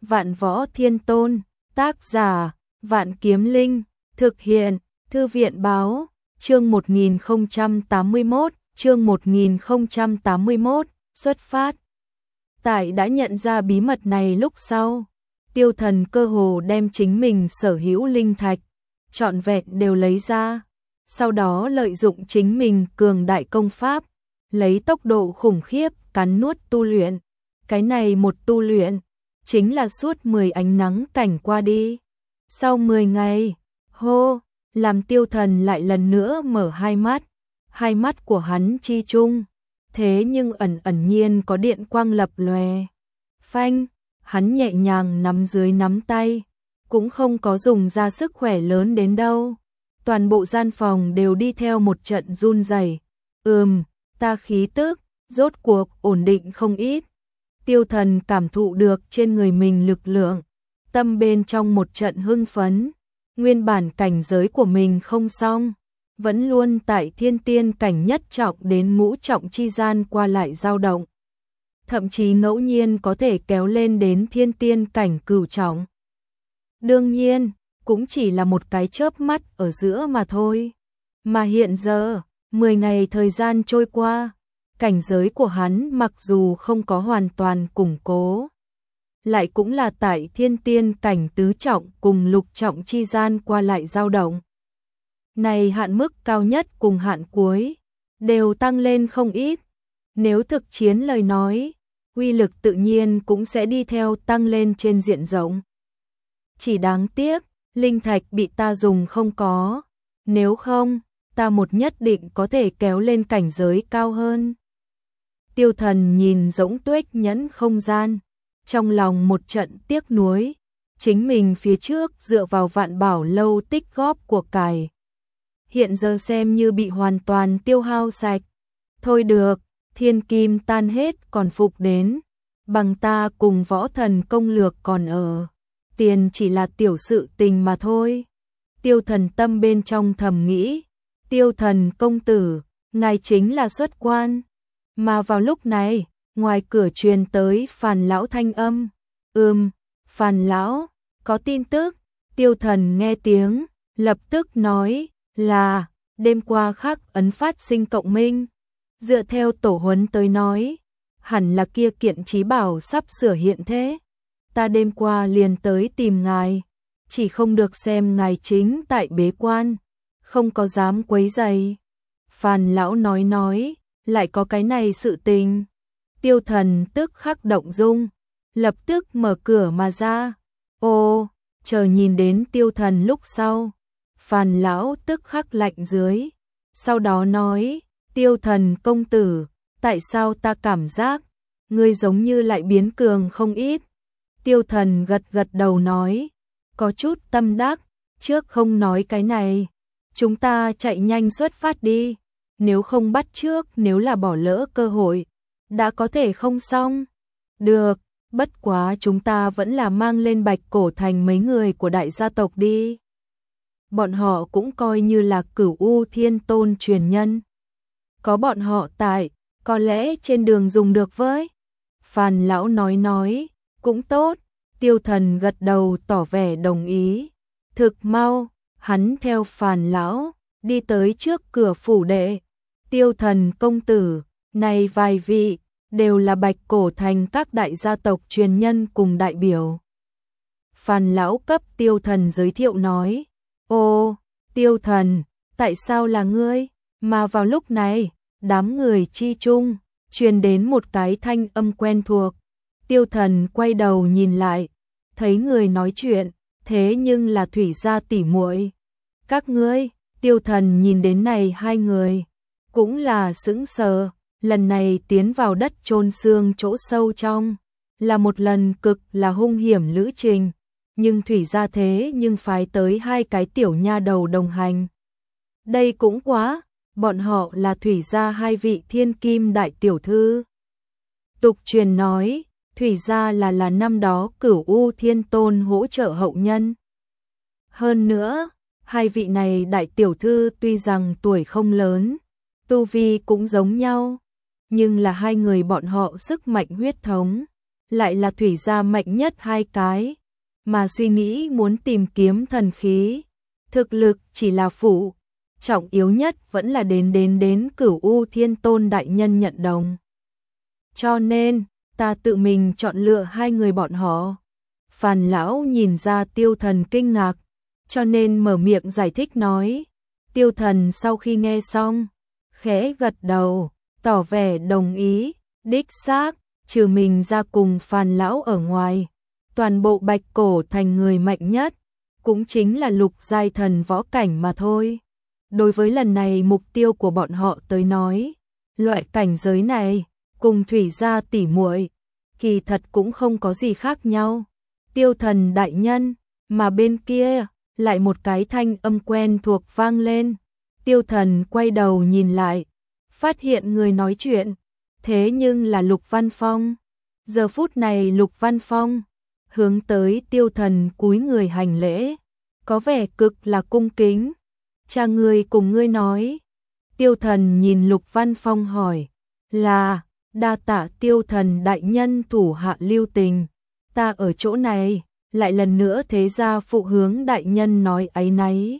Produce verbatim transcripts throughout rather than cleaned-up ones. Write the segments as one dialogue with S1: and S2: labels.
S1: Vạn Võ Thiên Tôn, tác giả, Vạn Kiếm Linh, thực hiện, Thư viện báo, chương một nghìn không trăm tám mươi mốt, chương một nghìn không trăm tám mươi mốt, xuất phát. Tại đã nhận ra bí mật này lúc sau, Tiêu Thần cơ hồ đem chính mình sở hữu linh thạch, trọn vẹn đều lấy ra, sau đó lợi dụng chính mình cường đại công pháp, lấy tốc độ khủng khiếp cắn nuốt tu luyện. Cái này một tu luyện, chính là suốt mười ánh nắng cảnh qua đi. Sau mười ngày, hô, làm Tiêu Thần lại lần nữa mở hai mắt, hai mắt của hắn chi chung, thế nhưng ẩn ẩn nhiên có điện quang lập lòe. Phanh, hắn nhẹ nhàng nắm dưới nắm tay, cũng không có dùng ra sức khỏe lớn đến đâu. Toàn bộ gian phòng đều đi theo một trận run rẩy. Ừm, ta khí tức, rốt cuộc ổn định không ít. Tiêu Thần cảm thụ được trên người mình lực lượng, tâm bên trong một trận hưng phấn. Nguyên bản cảnh giới của mình không xong, vẫn luôn tại thiên tiên cảnh nhất trọng đến ngũ trọng chi gian qua lại dao động. Thậm chí ngẫu nhiên có thể kéo lên đến thiên tiên cảnh cửu trọng. Đương nhiên, cũng chỉ là một cái chớp mắt ở giữa mà thôi. Mà hiện giờ, mười ngày thời gian trôi qua, cảnh giới của hắn mặc dù không có hoàn toàn củng cố, lại cũng là tại thiên tiên cảnh tứ trọng cùng lục trọng chi gian qua lại dao động. Này hạn mức cao nhất cùng hạn cuối, đều tăng lên không ít. Nếu thực chiến lời nói, uy lực tự nhiên cũng sẽ đi theo tăng lên trên diện rộng. Chỉ đáng tiếc, linh thạch bị ta dùng không có, nếu không, ta một nhất định có thể kéo lên cảnh giới cao hơn. Tiêu Thần nhìn rỗng tuếch nhẫn không gian, trong lòng một trận tiếc nuối, chính mình phía trước dựa vào Vạn Bảo lâu tích góp của cải, hiện giờ xem như bị hoàn toàn tiêu hao sạch. Thôi được, thiên kim tan hết còn phục đến, bằng ta cùng võ thần công lược còn ở, tiền chỉ là tiểu sự tình mà thôi. Tiêu Thần tâm bên trong thầm nghĩ, Tiêu Thần công tử, ngài chính là xuất quan. Mà vào lúc này, ngoài cửa truyền tới Phàn lão thanh âm. Ừm, Phàn lão, có tin tức. Tiêu Thần nghe tiếng, lập tức nói là đêm qua khắc ấn phát sinh cộng minh. Dựa theo tổ huấn tới nói, hẳn là kia kiện chí bảo sắp sửa hiện thế. Ta đêm qua liền tới tìm ngài, chỉ không được xem ngài chính tại bế quan, không có dám quấy rầy. Phàn lão nói nói, lại có cái này sự tình. Tiêu Thần tức khắc động dung, lập tức mở cửa mà ra. Ô, chờ nhìn đến Tiêu Thần lúc sau, Phàn lão tức khắc lạnh dưới, sau đó nói, Tiêu Thần công tử, tại sao ta cảm giác ngươi giống như lại biến cường không ít. Tiêu Thần gật gật đầu nói, có chút tâm đắc, trước không nói cái này, chúng ta chạy nhanh xuất phát đi, nếu không bắt trước, nếu là bỏ lỡ cơ hội, đã có thể không xong. Được, bất quá chúng ta vẫn là mang lên Bạch Cổ Thành mấy người của đại gia tộc đi. Bọn họ cũng coi như là Cửu U Thiên Tôn truyền nhân. Có bọn họ tại, có lẽ trên đường dùng được với. Phàn lão nói nói, cũng tốt. Tiêu Thần gật đầu tỏ vẻ đồng ý. Thực mau, hắn theo Phàn lão đi tới trước cửa phủ đệ. Tiêu Thần công tử, này vài vị đều là Bạch Cổ Thành các đại gia tộc truyền nhân cùng đại biểu. Phàn lão cấp Tiêu Thần giới thiệu nói, ô, Tiêu Thần, tại sao là ngươi? Mà vào lúc này, đám người chi chung truyền đến một cái thanh âm quen thuộc. Tiêu Thần quay đầu nhìn lại, thấy người nói chuyện, thế nhưng là Thủy gia tỷ muội. Các ngươi, Tiêu Thần nhìn đến này hai người, cũng là sững sờ, lần này tiến vào đất chôn xương chỗ sâu trong, là một lần cực là hung hiểm lữ trình, nhưng Thủy gia thế nhưng phái tới hai cái tiểu nha đầu đồng hành. Đây cũng quá, bọn họ là Thủy gia hai vị thiên kim đại tiểu thư. Tục truyền nói, Thủy gia là là năm đó Cửu U Thiên Tôn hỗ trợ hậu nhân. Hơn nữa, hai vị này đại tiểu thư tuy rằng tuổi không lớn, tu vi cũng giống nhau, nhưng là hai người bọn họ sức mạnh huyết thống, lại là thủy gia mạnh nhất hai cái, mà suy nghĩ muốn tìm kiếm thần khí, thực lực chỉ là phụ, trọng yếu nhất vẫn là đến đến đến Cửu U Thiên Tôn đại nhân nhận đồng. Cho nên, ta tự mình chọn lựa hai người bọn họ. Phàn lão nhìn ra Tiêu Thần kinh ngạc, cho nên mở miệng giải thích nói. Tiêu Thần sau khi nghe xong, khẽ gật đầu, tỏ vẻ đồng ý, đích xác, trừ mình ra cùng Phàn lão ở ngoài, toàn bộ Bạch Cổ thành người mạnh nhất, cũng chính là lục giai thần võ cảnh mà thôi. Đối với lần này mục tiêu của bọn họ tới nói, loại cảnh giới này, cùng thủy gia tỉ muội, kỳ thật cũng không có gì khác nhau. Tiêu Thần đại nhân, mà bên kia, lại một cái thanh âm quen thuộc vang lên. Tiêu Thần quay đầu nhìn lại, phát hiện người nói chuyện, thế nhưng là Lục Văn Phong. Giờ phút này Lục Văn Phong hướng tới Tiêu Thần cúi người hành lễ, có vẻ cực là cung kính. Cha ngươi cùng ngươi nói. Tiêu Thần nhìn Lục Văn Phong hỏi, là, đa tạ Tiêu Thần đại nhân thủ hạ lưu tình, ta ở chỗ này, lại lần nữa thế ra phụ hướng đại nhân nói áy náy.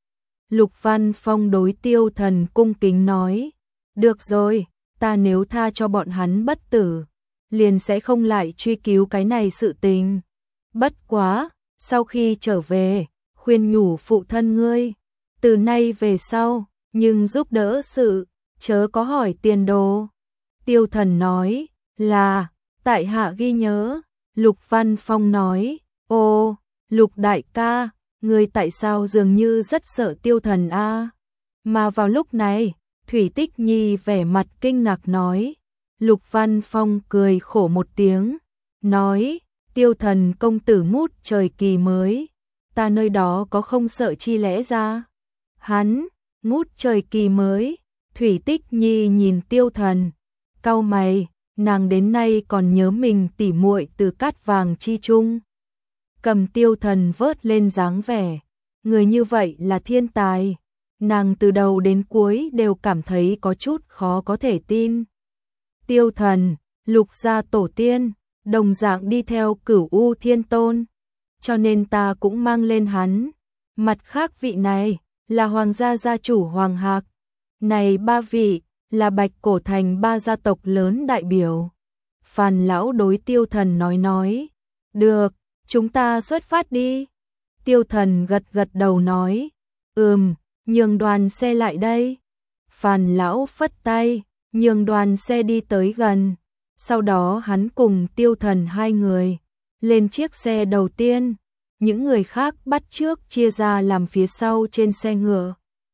S1: Lục Văn Phong đối Tiêu Thần cung kính nói, được rồi, ta nếu tha cho bọn hắn bất tử, liền sẽ không lại truy cứu cái này sự tình. Bất quá, sau khi trở về, khuyên nhủ phụ thân ngươi, từ nay về sau, nhưng giúp đỡ sự, chớ có hỏi tiền đồ. Tiêu Thần nói, là, tại hạ ghi nhớ. Lục Văn Phong nói, ô, Lục đại ca, ngươi tại sao dường như rất sợ Tiêu Thần a? Mà vào lúc này, Thủy Tích Nhi vẻ mặt kinh ngạc nói. Lục Văn Phong cười khổ một tiếng, nói, Tiêu Thần công tử ngút trời kỳ mới, ta nơi đó có không sợ chi lẽ ra? Hắn, ngút trời kỳ mới. Thủy Tích Nhi nhìn Tiêu Thần, cau mày, nàng đến nay còn nhớ mình tỉ muội từ cát vàng chi chung. Cầm Tiêu Thần vớt lên dáng vẻ, người như vậy là thiên tài, nàng từ đầu đến cuối đều cảm thấy có chút khó có thể tin. Tiêu Thần, Lục gia tổ tiên, đồng dạng đi theo Cửu U Thiên Tôn, cho nên ta cũng mang lên hắn. Mặt khác vị này, là Hoàng gia gia chủ Hoàng Hạc. Này ba vị, là Bạch Cổ thành ba gia tộc lớn đại biểu. Phàn lão đối Tiêu Thần nói nói, được, chúng ta xuất phát đi. Tiêu Thần gật gật đầu nói, ừm, nhường đoàn xe lại đây. Phàn lão phất tay, nhường đoàn xe đi tới gần. Sau đó hắn cùng Tiêu Thần hai người lên chiếc xe đầu tiên, những người khác bắt trước chia ra làm phía sau trên xe ngựa.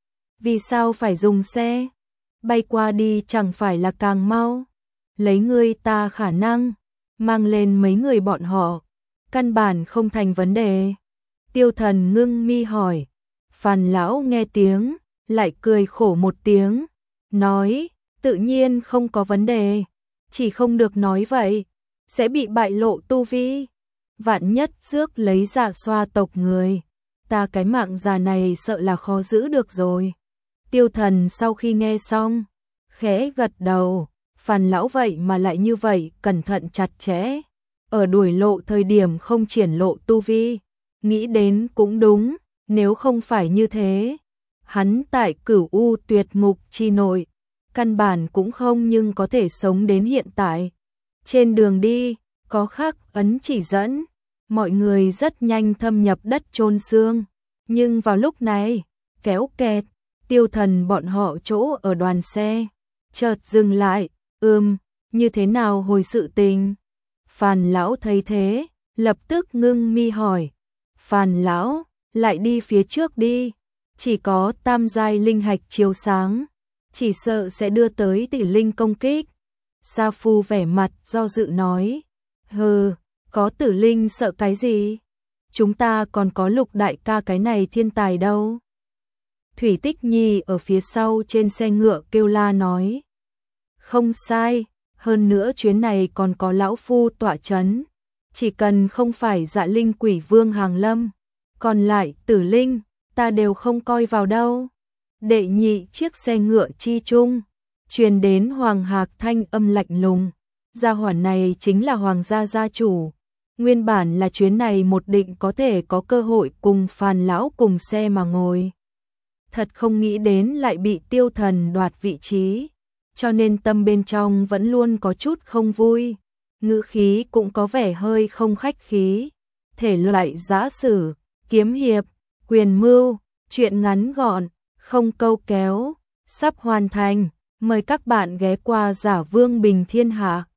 S1: Vì sao phải dùng xe? Bay qua đi chẳng phải là càng mau? Lấy ngươi ta khả năng mang lên mấy người bọn họ, căn bản không thành vấn đề. Tiêu Thần ngưng mi hỏi. Phàn lão nghe tiếng, lại cười khổ một tiếng, nói, tự nhiên không có vấn đề, chỉ không được nói vậy, sẽ bị bại lộ tu vi. Vạn nhất rước lấy Dạ Xoa tộc người, ta cái mạng già này sợ là khó giữ được rồi. Tiêu Thần sau khi nghe xong, khẽ gật đầu. Phàn lão vậy mà lại như vậy, cẩn thận chặt chẽ, ở đuổi lộ thời điểm không triển lộ tu vi, nghĩ đến cũng đúng, nếu không phải như thế, hắn tại Cửu U tuyệt ngục chi nội, căn bản cũng không nhưng có thể sống đến hiện tại. Trên đường đi, có khắc ấn chỉ dẫn, mọi người rất nhanh thâm nhập đất chôn xương, nhưng vào lúc này, kéo kẹt, Tiêu Thần bọn họ chỗ ở đoàn xe, chợt dừng lại. Ừm, như thế nào hồi sự tình? Phàn lão thấy thế, lập tức ngưng mi hỏi. Phàn lão, lại đi phía trước đi, chỉ có tam giai linh hạch chiếu sáng, chỉ sợ sẽ đưa tới tỷ linh công kích. Sa Phu vẻ mặt do dự nói, hừ, có tử linh sợ cái gì? Chúng ta còn có Lục đại ca cái này thiên tài đâu. Thủy Tích Nhi ở phía sau trên xe ngựa kêu la nói, không sai, hơn nữa chuyến này còn có lão phu tọa chấn, chỉ cần không phải Dạ Linh Quỷ Vương hàng lâm, còn lại tử linh, ta đều không coi vào đâu. Đệ nhị chiếc xe ngựa chi chung, truyền đến Hoàng Hạc thanh âm lạnh lùng, Gia hỏa này chính là Hoàng gia gia chủ. Nguyên bản là chuyến này một định có thể có cơ hội cùng Phàn lão cùng xe mà ngồi. Thật không nghĩ đến lại bị Tiêu Thần đoạt vị trí, cho nên tâm bên trong vẫn luôn có chút không vui, ngữ khí cũng có vẻ hơi không khách khí. Thể loại giã sử, kiếm hiệp, quyền mưu, truyện ngắn gọn, không câu kéo, sắp hoàn thành, mời các bạn ghé qua Giả Vương Bình Thiên Hạ.